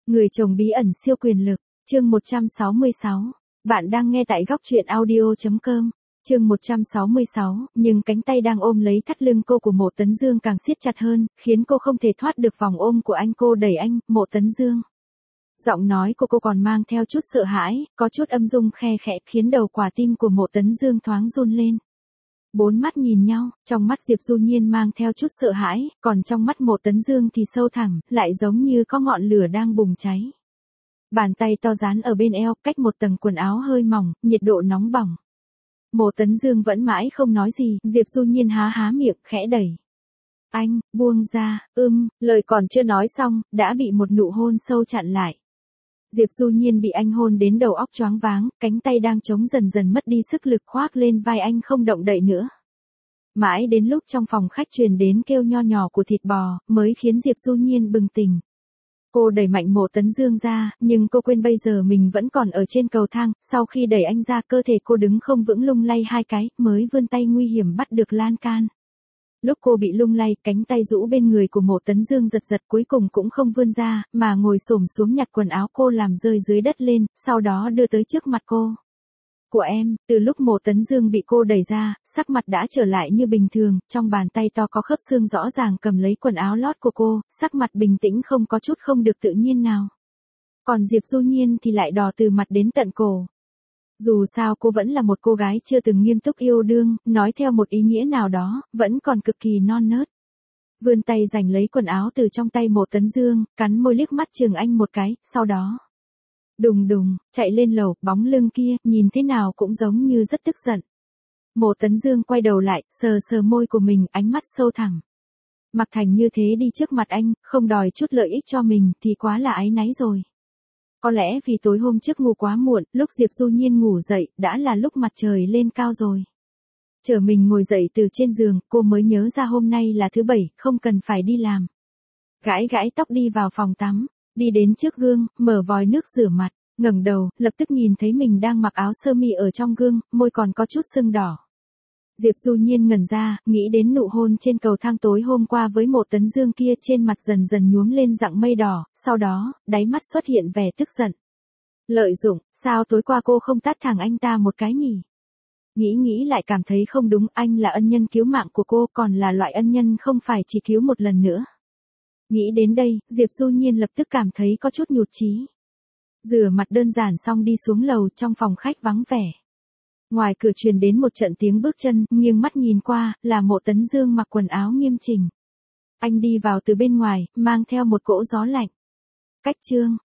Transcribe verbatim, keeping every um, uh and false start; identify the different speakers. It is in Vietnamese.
Speaker 1: Người chồng bí ẩn siêu quyền lực, chương một trăm sáu mươi sáu. Bạn đang nghe tại góc truyện audio chấm com. Chương một trăm sáu mươi sáu, nhưng cánh tay đang ôm lấy thắt lưng cô của Mộ Tấn Dương càng siết chặt hơn, khiến cô không thể thoát được vòng ôm của anh. Cô đẩy anh, Mộ Tấn Dương. Giọng nói của cô còn mang theo chút sợ hãi, có chút âm dung khe khẽ, khiến đầu quả tim của Mộ Tấn Dương thoáng run lên. Bốn mắt nhìn nhau, trong mắt Diệp Du Nhiên mang theo chút sợ hãi, còn trong mắt Mộ Tấn Dương thì sâu thẳm, lại giống như có ngọn lửa đang bùng cháy. Bàn tay to dán ở bên eo, cách một tầng quần áo hơi mỏng, nhiệt độ nóng bỏng. Mộ Tấn Dương vẫn mãi không nói gì, Diệp Du Nhiên há há miệng, khẽ đẩy. Anh, buông ra, ưm, lời còn chưa nói xong, đã bị một nụ hôn sâu chặn lại. Diệp Du Nhiên bị anh hôn đến đầu óc choáng váng, cánh tay đang chống dần dần mất đi sức lực khoác lên vai anh không động đậy nữa. Mãi đến lúc trong phòng khách truyền đến kêu nho nhỏ của thịt bò, mới khiến Diệp Du Nhiên bừng tỉnh. Cô đẩy mạnh Mộ Tấn Dương ra, nhưng cô quên bây giờ mình vẫn còn ở trên cầu thang, sau khi đẩy anh ra cơ thể cô đứng không vững lung lay hai cái, mới vươn tay nguy hiểm bắt được lan can. Lúc cô bị lung lay, cánh tay rũ bên người của Mộ Tấn Dương giật giật cuối cùng cũng không vươn ra, mà ngồi xổm xuống nhặt quần áo cô làm rơi dưới đất lên, sau đó đưa tới trước mặt cô. Của em, từ lúc Mộ Tấn Dương bị cô đẩy ra, sắc mặt đã trở lại như bình thường, trong bàn tay to có khớp xương rõ ràng cầm lấy quần áo lót của cô, sắc mặt bình tĩnh không có chút không được tự nhiên nào. Còn Diệp Du Nhiên thì lại đỏ từ mặt đến tận cổ. Dù sao cô vẫn là một cô gái chưa từng nghiêm túc yêu đương, nói theo một ý nghĩa nào đó, vẫn còn cực kỳ non nớt. Vươn tay giành lấy quần áo từ trong tay Mộ Tấn Dương, cắn môi liếc mắt chừng anh một cái, sau đó đùng đùng, chạy lên lầu, bóng lưng kia, nhìn thế nào cũng giống như rất tức giận. Mộ Tấn Dương quay đầu lại, sờ sờ môi của mình, ánh mắt sâu thẳm. Mặc thành như thế đi trước mặt anh, không đòi chút lợi ích cho mình, thì quá là áy náy rồi. Có lẽ vì tối hôm trước ngủ quá muộn, lúc Diệp Du Nhiên ngủ dậy, đã là lúc mặt trời lên cao rồi. Chờ mình ngồi dậy từ trên giường, cô mới nhớ ra hôm nay là thứ bảy, không cần phải đi làm. Gãi gãi tóc đi vào phòng tắm, đi đến trước gương, mở vòi nước rửa mặt, ngẩng đầu, lập tức nhìn thấy mình đang mặc áo sơ mi ở trong gương, môi còn có chút sưng đỏ. Diệp Du Nhiên ngẩn ra, nghĩ đến nụ hôn trên cầu thang tối hôm qua với Mộ Tấn Dương kia, trên mặt dần dần nhuốm lên dạng mây đỏ, sau đó, đáy mắt xuất hiện vẻ tức giận. Lợi dụng, sao tối qua cô không tát thẳng anh ta một cái nhỉ? Nghĩ nghĩ lại cảm thấy không đúng, anh là ân nhân cứu mạng của cô, còn là loại ân nhân không phải chỉ cứu một lần nữa. Nghĩ đến đây, Diệp Du Nhiên lập tức cảm thấy có chút nhụt chí. Rửa mặt đơn giản xong đi xuống lầu, trong phòng khách vắng vẻ. Ngoài cửa truyền đến một trận tiếng bước chân, nghiêng mắt nhìn qua, là Mộ Tấn Dương mặc quần áo nghiêm chỉnh. Anh đi vào từ bên ngoài, mang theo một cỗ gió lạnh. Cách chương,